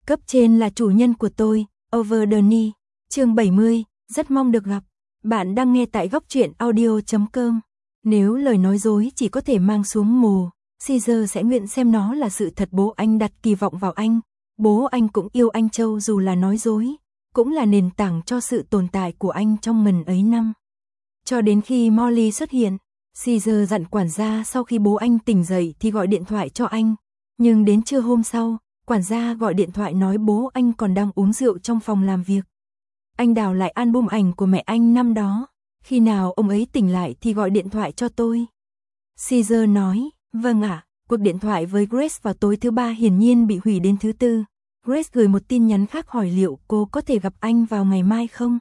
Cấp trên là chủ nhân của tôi, Over the Knee. Chương 70, rất mong được gặp. Bạn đang nghe tại góc truyện audio.com. Nếu lời nói dối chỉ có thể mang xuống mồ, Caesar sẽ nguyện xem nó là sự thật. Bố anh đặt kỳ vọng vào anh. Bố anh cũng yêu anh Châu dù là nói dối, cũng là nền tảng cho sự tồn tại của anh trong ngần ấy năm. Cho đến khi Molly xuất hiện, Caesar dặn quản gia sau khi bố anh tỉnh dậy thì gọi điện thoại cho anh. Nhưng đến trưa hôm sau, quản gia gọi điện thoại nói bố anh còn đang uống rượu trong phòng làm việc. Anh đào lại album ảnh của mẹ anh năm đó. Khi nào ông ấy tỉnh lại thì gọi điện thoại cho tôi. Caesar nói, vâng ạ. Cuộc điện thoại với Grace vào tối thứ ba hiển nhiên bị hủy đến thứ tư. Grace gửi một tin nhắn khác hỏi liệu cô có thể gặp anh vào ngày mai không?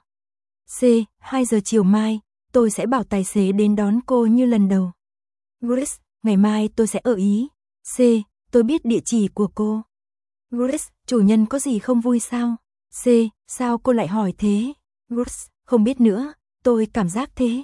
2 giờ chiều mai, tôi sẽ bảo tài xế đến đón cô như lần đầu. Grace, ngày mai tôi sẽ ở Ý. Tôi biết địa chỉ của cô. Grace, chủ nhân có gì không vui sao? Sao cô lại hỏi thế? Grace, không biết nữa, tôi cảm giác thế.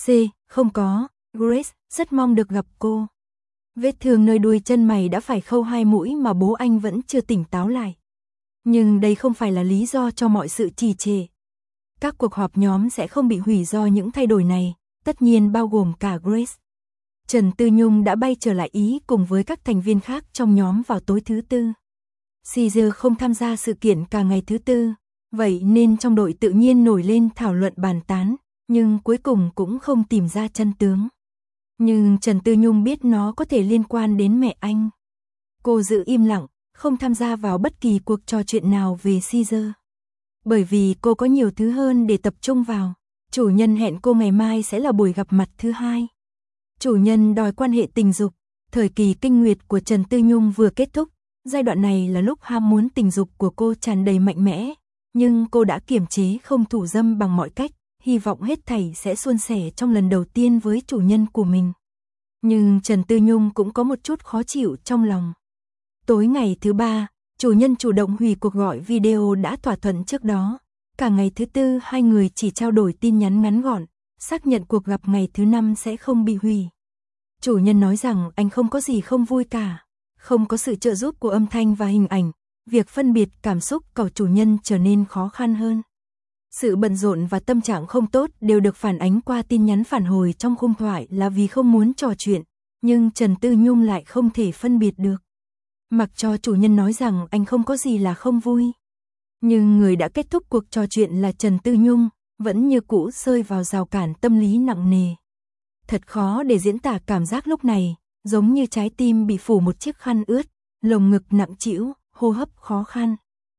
Không có. Grace, rất mong được gặp cô. Vết thương nơi đuôi chân mày đã phải khâu 2 mũi mà bố anh vẫn chưa tỉnh táo lại. Nhưng đây không phải là lý do cho mọi sự trì trệ. Các cuộc họp nhóm sẽ không bị hủy do những thay đổi này, tất nhiên bao gồm cả Grace. Trần Tư Nhung đã bay trở lại Ý cùng với các thành viên khác trong nhóm vào tối thứ tư. Caesar không tham gia sự kiện cả ngày thứ tư, vậy nên trong đội tự nhiên nổi lên thảo luận bàn tán, nhưng cuối cùng cũng không tìm ra chân tướng. Nhưng Trần Tư Nhung biết nó có thể liên quan đến mẹ anh. Cô giữ im lặng, không tham gia vào bất kỳ cuộc trò chuyện nào về Caesar. Bởi vì cô có nhiều thứ hơn để tập trung vào. Chủ nhân hẹn cô ngày mai sẽ là buổi gặp mặt thứ 2. Chủ nhân đòi quan hệ tình dục. Thời kỳ kinh nguyệt của Trần Tư Nhung vừa kết thúc. Giai đoạn này là lúc ham muốn tình dục của cô tràn đầy mạnh mẽ. Nhưng cô đã kiềm chế không thủ dâm bằng mọi cách. Hy vọng hết thảy sẽ suôn sẻ trong lần đầu tiên với chủ nhân của mình. Nhưng Trần Tư Nhung cũng có một chút khó chịu trong lòng. Tối ngày thứ 3, chủ nhân chủ động hủy cuộc gọi video đã thỏa thuận trước đó. Cả ngày thứ tư hai người chỉ trao đổi tin nhắn ngắn gọn, xác nhận cuộc gặp ngày thứ 5 sẽ không bị hủy. Chủ nhân nói rằng anh không có gì không vui cả. Không có sự trợ giúp của âm thanh và hình ảnh, việc phân biệt cảm xúc của chủ nhân trở nên khó khăn hơn. Sự bận rộn và tâm trạng không tốt đều được phản ánh qua tin nhắn phản hồi trong khung thoại là vì không muốn trò chuyện, nhưng Trần Tư Nhung lại không thể phân biệt được. Mặc cho chủ nhân nói rằng anh không có gì là không vui. Nhưng người đã kết thúc cuộc trò chuyện là Trần Tư Nhung, vẫn như cũ rơi vào rào cản tâm lý nặng nề. Thật khó để diễn tả cảm giác lúc này, giống như trái tim bị phủ một chiếc khăn ướt, lồng ngực nặng trĩu, hô hấp khó khăn.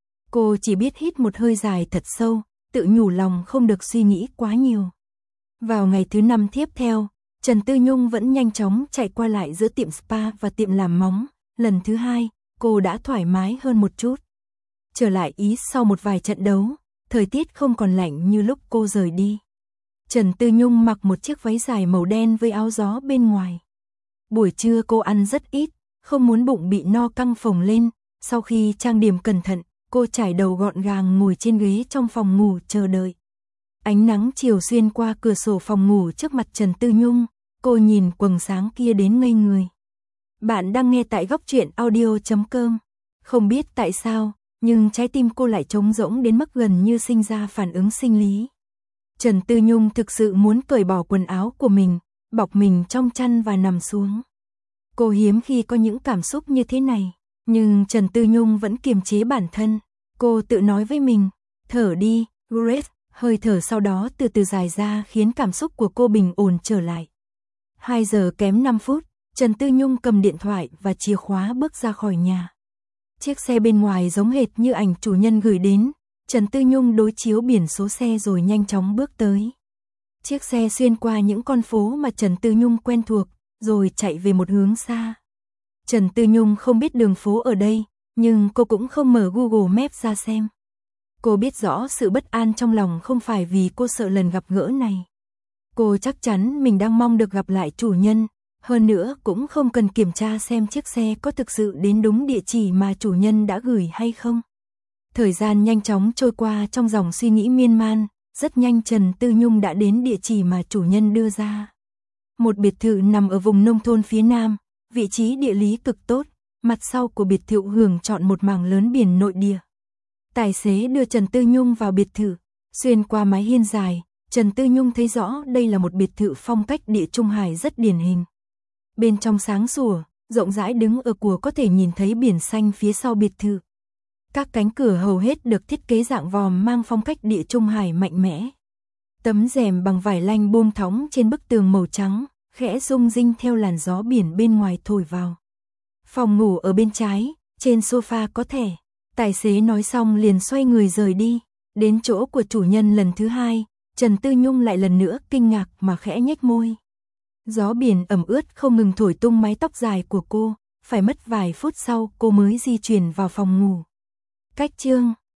Cô chỉ biết hít một hơi dài thật sâu, tự nhủ lòng không được suy nghĩ quá nhiều. Vào ngày thứ 5 tiếp theo, Trần Tư Nhung vẫn nhanh chóng chạy qua lại giữa tiệm spa và tiệm làm móng. Lần thứ 2, cô đã thoải mái hơn một chút. Trở lại Ý sau một vài trận đấu, thời tiết không còn lạnh như lúc cô rời đi. Trần Tư Nhung mặc một chiếc váy dài màu đen với áo gió bên ngoài. Buổi trưa cô ăn rất ít, không muốn bụng bị no căng phồng lên. Sau khi trang điểm cẩn thận, cô trải đầu gọn gàng ngồi trên ghế trong phòng ngủ chờ đợi. Ánh nắng chiều xuyên qua cửa sổ phòng ngủ trước mặt Trần Tư Nhung, cô nhìn quầng sáng kia đến ngây người. Bạn đang nghe tại góc truyện audio.com. Không biết tại sao, nhưng trái tim cô lại trống rỗng đến mức gần như sinh ra phản ứng sinh lý. Trần Tư Nhung thực sự muốn cởi bỏ quần áo của mình, bọc mình trong chăn và nằm xuống. Cô hiếm khi có những cảm xúc như thế này, nhưng Trần Tư Nhung vẫn kiềm chế bản thân. Cô tự nói với mình, thở đi, Grace, hơi thở sau đó từ từ dài ra khiến cảm xúc của cô bình ổn trở lại. 2 giờ kém 5 phút, Trần Tư Nhung cầm điện thoại và chìa khóa bước ra khỏi nhà. Chiếc xe bên ngoài giống hệt như ảnh chủ nhân gửi đến. Trần Tư Nhung đối chiếu biển số xe rồi nhanh chóng bước tới. Chiếc xe xuyên qua những con phố mà Trần Tư Nhung quen thuộc, rồi chạy về một hướng xa. Trần Tư Nhung không biết đường phố ở đây, nhưng cô cũng không mở Google Maps ra xem. Cô biết rõ sự bất an trong lòng không phải vì cô sợ lần gặp gỡ này. Cô chắc chắn mình đang mong được gặp lại chủ nhân, hơn nữa cũng không cần kiểm tra xem chiếc xe có thực sự đến đúng địa chỉ mà chủ nhân đã gửi hay không. Thời gian nhanh chóng trôi qua trong dòng suy nghĩ miên man, rất nhanh Trần Tư Nhung đã đến địa chỉ mà chủ nhân đưa ra. Một biệt thự nằm ở vùng nông thôn phía nam, vị trí địa lý cực tốt, mặt sau của biệt thự hưởng trọn một mảng lớn biển nội địa. Tài xế đưa Trần Tư Nhung vào biệt thự, xuyên qua mái hiên dài, Trần Tư Nhung thấy rõ đây là một biệt thự phong cách Địa Trung Hải rất điển hình. Bên trong sáng sủa, rộng rãi, đứng ở của có thể nhìn thấy biển xanh phía sau biệt thự. Các cánh cửa hầu hết được thiết kế dạng vòm mang phong cách Địa Trung Hải mạnh mẽ. Tấm rèm bằng vải lanh buông thõng trên bức tường màu trắng, khẽ rung rinh theo làn gió biển bên ngoài thổi vào. Phòng ngủ ở bên trái, trên sofa có thẻ. Tài xế nói xong liền xoay người rời đi. Đến chỗ của chủ nhân lần thứ hai, Trần Tư Nhung lại lần nữa kinh ngạc mà khẽ nhếch môi. Gió biển ẩm ướt không ngừng thổi tung mái tóc dài của cô, phải mất vài phút sau cô mới di chuyển vào phòng ngủ. Cách chương